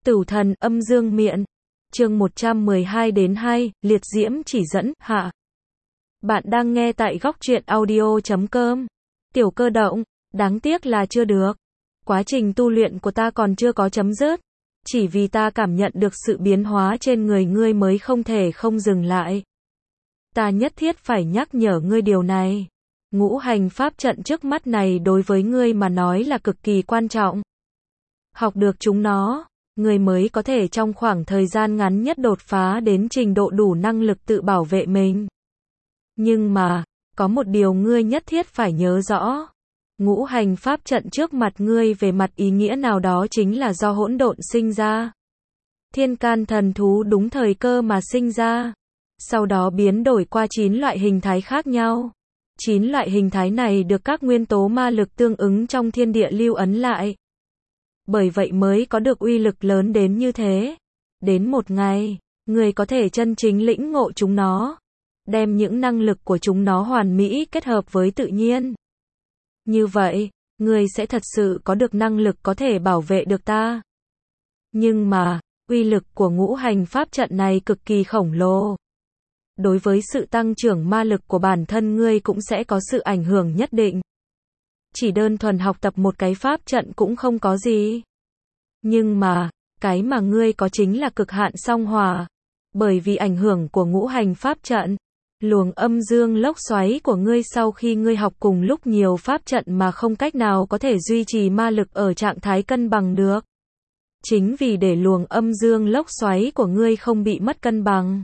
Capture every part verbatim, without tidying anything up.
Tửu thần âm dương miện. Chương một trăm mười hai đến hai, liệt diễm chỉ dẫn, hạ. Bạn đang nghe tại góc truyện audio chấm com. Tiểu Cơ Động, đáng tiếc là chưa được. Quá trình tu luyện của ta còn chưa có chấm dứt. Chỉ vì ta cảm nhận được sự biến hóa trên người ngươi mới không thể không dừng lại. Ta nhất thiết phải nhắc nhở ngươi điều này. Ngũ hành pháp trận trước mắt này đối với ngươi mà nói là cực kỳ quan trọng. Học được chúng nó, ngươi mới có thể trong khoảng thời gian ngắn nhất đột phá đến trình độ đủ năng lực tự bảo vệ mình. Nhưng mà, có một điều ngươi nhất thiết phải nhớ rõ. Ngũ hành pháp trận trước mặt ngươi về mặt ý nghĩa nào đó chính là do hỗn độn sinh ra. Thiên can thần thú đúng thời cơ mà sinh ra. Sau đó biến đổi qua chín loại hình thái khác nhau. chín loại hình thái này được các nguyên tố ma lực tương ứng trong thiên địa lưu ấn lại. Bởi vậy mới có được uy lực lớn đến như thế. Đến một ngày, người có thể chân chính lĩnh ngộ chúng nó. Đem những năng lực của chúng nó hoàn mỹ kết hợp với tự nhiên. Như vậy, người sẽ thật sự có được năng lực có thể bảo vệ được ta. Nhưng mà, uy lực của ngũ hành pháp trận này cực kỳ khổng lồ. Đối với sự tăng trưởng ma lực của bản thân ngươi cũng sẽ có sự ảnh hưởng nhất định. Chỉ đơn thuần học tập một cái pháp trận cũng không có gì. Nhưng mà, cái mà ngươi có chính là cực hạn song hỏa. Bởi vì ảnh hưởng của ngũ hành pháp trận, luồng âm dương lốc xoáy của ngươi sau khi ngươi học cùng lúc nhiều pháp trận mà không cách nào có thể duy trì ma lực ở trạng thái cân bằng được. Chính vì để luồng âm dương lốc xoáy của ngươi không bị mất cân bằng.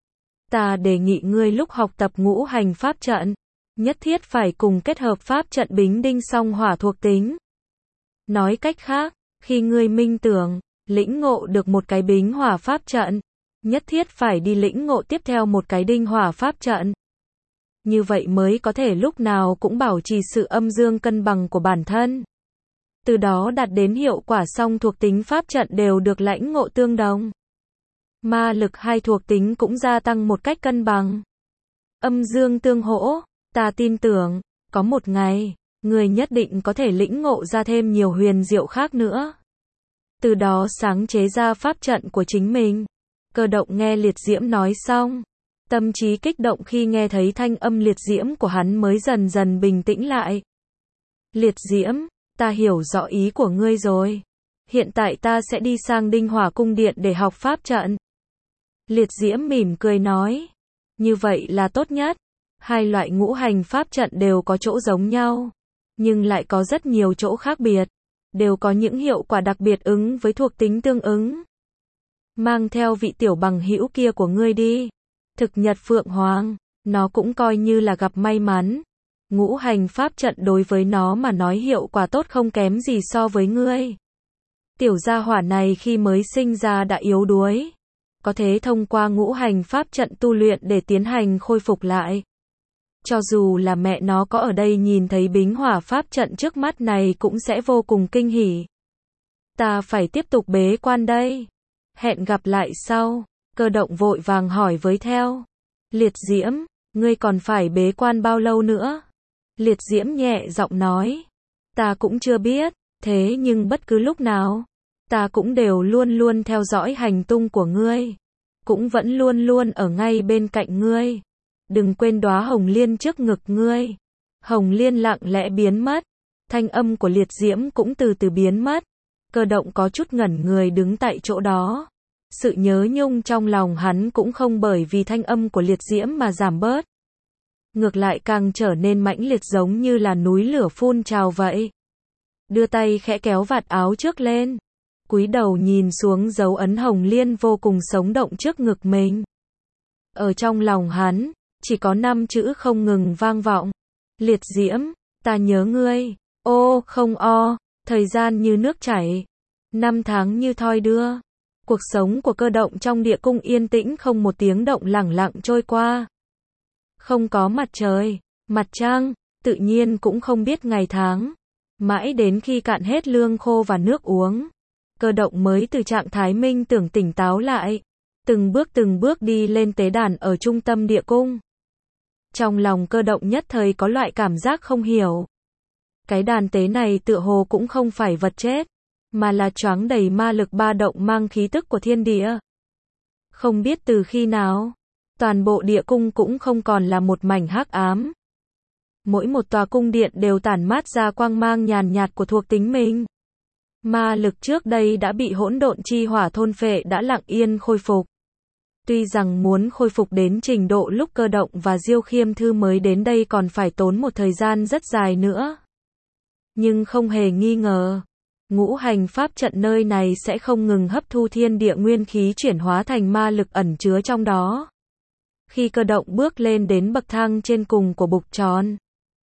Ta đề nghị ngươi lúc học tập ngũ hành pháp trận, nhất thiết phải cùng kết hợp pháp trận bính đinh song hỏa thuộc tính. Nói cách khác, khi ngươi minh tưởng, lĩnh ngộ được một cái bính hỏa pháp trận, nhất thiết phải đi lĩnh ngộ tiếp theo một cái đinh hỏa pháp trận. Như vậy mới có thể lúc nào cũng bảo trì sự âm dương cân bằng của bản thân. Từ đó đạt đến hiệu quả song thuộc tính pháp trận đều được lãnh ngộ tương đồng. Ma lực hai thuộc tính cũng gia tăng một cách cân bằng. Âm dương tương hỗ, ta tin tưởng, có một ngày, người nhất định có thể lĩnh ngộ ra thêm nhiều huyền diệu khác nữa. Từ đó sáng chế ra pháp trận của chính mình. Cơ Động nghe liệt diễm nói xong. Tâm trí kích động khi nghe thấy thanh âm liệt diễm của hắn mới dần dần bình tĩnh lại. Liệt diễm, ta hiểu rõ ý của ngươi rồi. Hiện tại ta sẽ đi sang Đinh Hỏa cung điện để học pháp trận. Liệt diễm mỉm cười nói. Như vậy là tốt nhất. Hai loại ngũ hành pháp trận đều có chỗ giống nhau. Nhưng lại có rất nhiều chỗ khác biệt. Đều có những hiệu quả đặc biệt ứng với thuộc tính tương ứng. Mang theo vị tiểu bằng hữu kia của ngươi đi. Thực nhật Phượng Hoàng, nó cũng coi như là gặp may mắn. Ngũ hành pháp trận đối với nó mà nói hiệu quả tốt không kém gì so với ngươi. Tiểu gia hỏa này khi mới sinh ra đã yếu đuối. Có thể thông qua ngũ hành pháp trận tu luyện để tiến hành khôi phục lại. Cho dù là mẹ nó có ở đây nhìn thấy bính hỏa pháp trận trước mắt này cũng sẽ vô cùng kinh hỉ. Ta phải tiếp tục bế quan đây. Hẹn gặp lại sau. Cơ Động vội vàng hỏi với theo. Liệt diễm, ngươi còn phải bế quan bao lâu nữa? Liệt diễm nhẹ giọng nói. Ta cũng chưa biết, thế nhưng bất cứ lúc nào, ta cũng đều luôn luôn theo dõi hành tung của ngươi. Cũng vẫn luôn luôn ở ngay bên cạnh ngươi. Đừng quên đóa hồng liên trước ngực ngươi. Hồng liên lặng lẽ biến mất. Thanh âm của liệt diễm cũng từ từ biến mất. Cơ Động có chút ngẩn người đứng tại chỗ đó. Sự nhớ nhung trong lòng hắn cũng không bởi vì thanh âm của liệt diễm mà giảm bớt. Ngược lại càng trở nên mãnh liệt giống như là núi lửa phun trào vậy. Đưa tay khẽ kéo vạt áo trước lên. Cúi đầu nhìn xuống dấu ấn hồng liên vô cùng sống động trước ngực mình. Ở trong lòng hắn, chỉ có năm chữ không ngừng vang vọng. Liệt diễm, ta nhớ ngươi. Ô, không o, thời gian như nước chảy. Năm tháng như thoi đưa. Cuộc sống của Cơ Động trong địa cung yên tĩnh không một tiếng động lẳng lặng trôi qua. Không có mặt trời, mặt trăng, tự nhiên cũng không biết ngày tháng. Mãi đến khi cạn hết lương khô và nước uống. Cơ Động mới từ trạng thái minh tưởng tỉnh táo lại. Từng bước từng bước đi lên tế đàn ở trung tâm địa cung. Trong lòng Cơ Động nhất thời có loại cảm giác không hiểu. Cái đàn tế này tựa hồ cũng không phải vật chết. mà là choáng đầy ma lực ba động mang khí tức của thiên địa. Không biết từ khi nào, toàn bộ địa cung cũng không còn là một mảnh hắc ám. Mỗi một tòa cung điện đều tản mát ra quang mang nhàn nhạt của thuộc tính mình. Ma lực trước đây đã bị hỗn độn chi hỏa thôn phệ đã lặng yên khôi phục. Tuy rằng muốn khôi phục đến trình độ lúc Cơ Động và Diêu Khiêm Thư mới đến đây còn phải tốn một thời gian rất dài nữa. Nhưng không hề nghi ngờ, ngũ hành pháp trận nơi này sẽ không ngừng hấp thu thiên địa nguyên khí chuyển hóa thành ma lực ẩn chứa trong đó. Khi Cơ Động bước lên đến bậc thang trên cùng của bục tròn,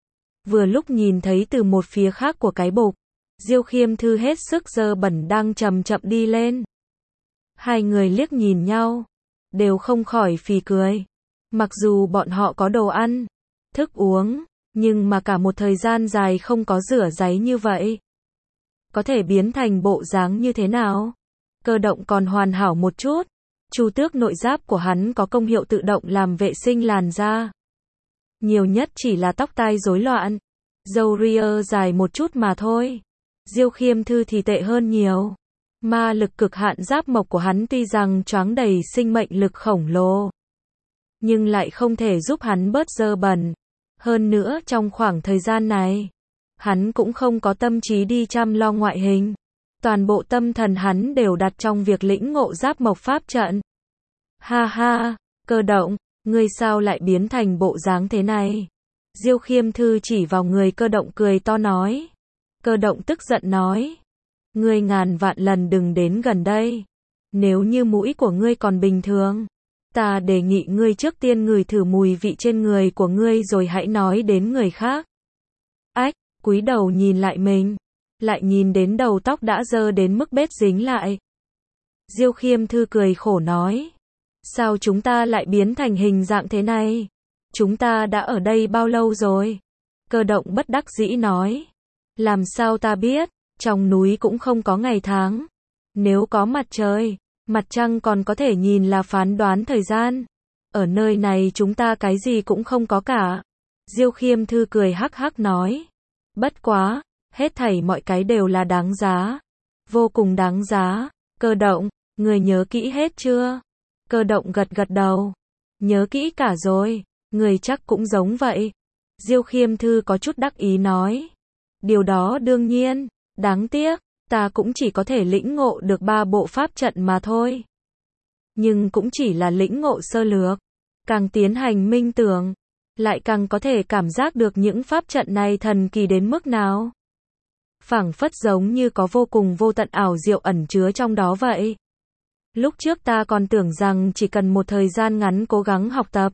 vừa lúc nhìn thấy từ một phía khác của cái bục, Diêu Khiêm Thư hết sức dơ bẩn đang chậm chậm đi lên. Hai người liếc nhìn nhau, đều không khỏi phì cười. Mặc dù bọn họ có đồ ăn, thức uống, nhưng mà cả một thời gian dài không có rửa ráy như vậy, có thể biến thành bộ dáng như thế nào? Cơ Động còn hoàn hảo một chút. Chu tước nội giáp của hắn có công hiệu tự động làm vệ sinh làn da. Nhiều nhất chỉ là tóc tai rối loạn, râu ria dài một chút mà thôi. Diêu Khiêm Thư thì tệ hơn nhiều. Ma lực cực hạn giáp mộc của hắn tuy rằng choáng đầy sinh mệnh lực khổng lồ, nhưng lại không thể giúp hắn bớt dơ bẩn. Hơn nữa trong khoảng thời gian này, hắn cũng không có tâm trí đi chăm lo ngoại hình. Toàn bộ tâm thần hắn đều đặt trong việc lĩnh ngộ giáp mộc pháp trận. Ha ha, Cơ Động, ngươi sao lại biến thành bộ dáng thế này? Diêu Khiêm Thư chỉ vào người Cơ Động cười to nói. Cơ Động tức giận nói. Ngươi ngàn vạn lần đừng đến gần đây. Nếu như mũi của ngươi còn bình thường, ta đề nghị ngươi trước tiên ngửi thử mùi vị trên người của ngươi rồi hãy nói đến người khác. Ách, cúi đầu nhìn lại mình, lại nhìn đến đầu tóc đã dơ đến mức bết dính lại. Diêu Khiêm Thư cười khổ nói. Sao chúng ta lại biến thành hình dạng thế này? Chúng ta đã ở đây bao lâu rồi? Cơ Động bất đắc dĩ nói. Làm sao ta biết, trong núi cũng không có ngày tháng. Nếu có mặt trời, mặt trăng còn có thể nhìn là phán đoán thời gian. Ở nơi này chúng ta cái gì cũng không có cả. Diêu Khiêm Thư cười hắc hắc nói. Bất quá, hết thảy mọi cái đều là đáng giá. Vô cùng đáng giá. Cơ Động, người nhớ kỹ hết chưa? Cơ Động gật gật đầu. Nhớ kỹ cả rồi, người chắc cũng giống vậy. Diêu Khiêm Thư có chút đắc ý nói. Điều đó đương nhiên, đáng tiếc, ta cũng chỉ có thể lĩnh ngộ được ba bộ pháp trận mà thôi. Nhưng cũng chỉ là lĩnh ngộ sơ lược. Càng tiến hành minh tưởng, lại càng có thể cảm giác được những pháp trận này thần kỳ đến mức nào. Phảng phất giống như có vô cùng vô tận ảo diệu ẩn chứa trong đó vậy. Lúc trước ta còn tưởng rằng chỉ cần một thời gian ngắn cố gắng học tập,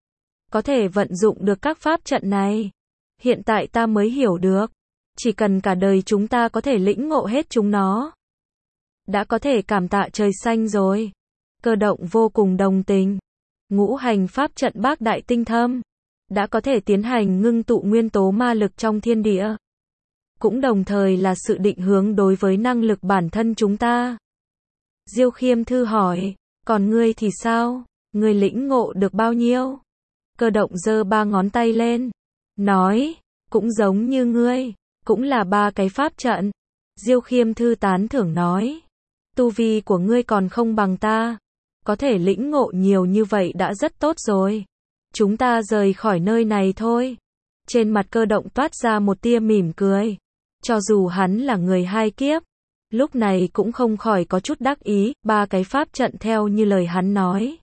có thể vận dụng được các pháp trận này. Hiện tại ta mới hiểu được, chỉ cần cả đời chúng ta có thể lĩnh ngộ hết chúng nó, đã có thể cảm tạ trời xanh rồi. Cơ Động vô cùng đồng tình. Ngũ hành pháp trận bác đại tinh thâm, đã có thể tiến hành ngưng tụ nguyên tố ma lực trong thiên địa, cũng đồng thời là sự định hướng đối với năng lực bản thân chúng ta. Diêu Khiêm Thư hỏi, còn ngươi thì sao? Ngươi lĩnh ngộ được bao nhiêu? Cơ Động giơ ba ngón tay lên, nói, cũng giống như ngươi, cũng là ba cái pháp trận. Diêu Khiêm Thư tán thưởng nói, tu vi của ngươi còn không bằng ta, có thể lĩnh ngộ nhiều như vậy đã rất tốt rồi. Chúng ta rời khỏi nơi này thôi. Trên mặt Cơ Động toát ra một tia mỉm cười. Cho dù hắn là người hai kiếp, lúc này cũng không khỏi có chút đắc ý. Ba cái pháp trận theo như lời hắn nói,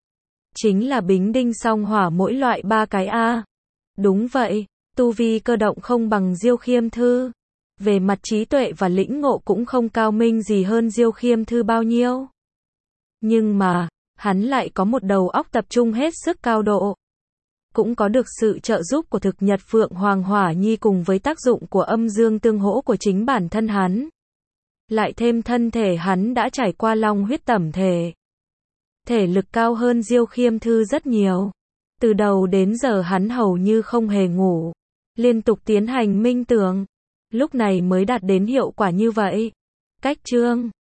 chính là bính đinh song hỏa mỗi loại ba cái a. Đúng vậy, tu vi Cơ Động không bằng Diêu Khiêm Thư. Về mặt trí tuệ và lĩnh ngộ cũng không cao minh gì hơn Diêu Khiêm Thư bao nhiêu. Nhưng mà, hắn lại có một đầu óc tập trung hết sức cao độ. Cũng có được sự trợ giúp của thực nhật Phượng Hoàng Hỏa Nhi cùng với tác dụng của âm dương tương hỗ của chính bản thân hắn. Lại thêm thân thể hắn đã trải qua long huyết tẩm thể. Thể lực cao hơn Diêu Khiêm Thư rất nhiều. Từ đầu đến giờ hắn hầu như không hề ngủ, liên tục tiến hành minh tưởng, lúc này mới đạt đến hiệu quả như vậy. Cách chương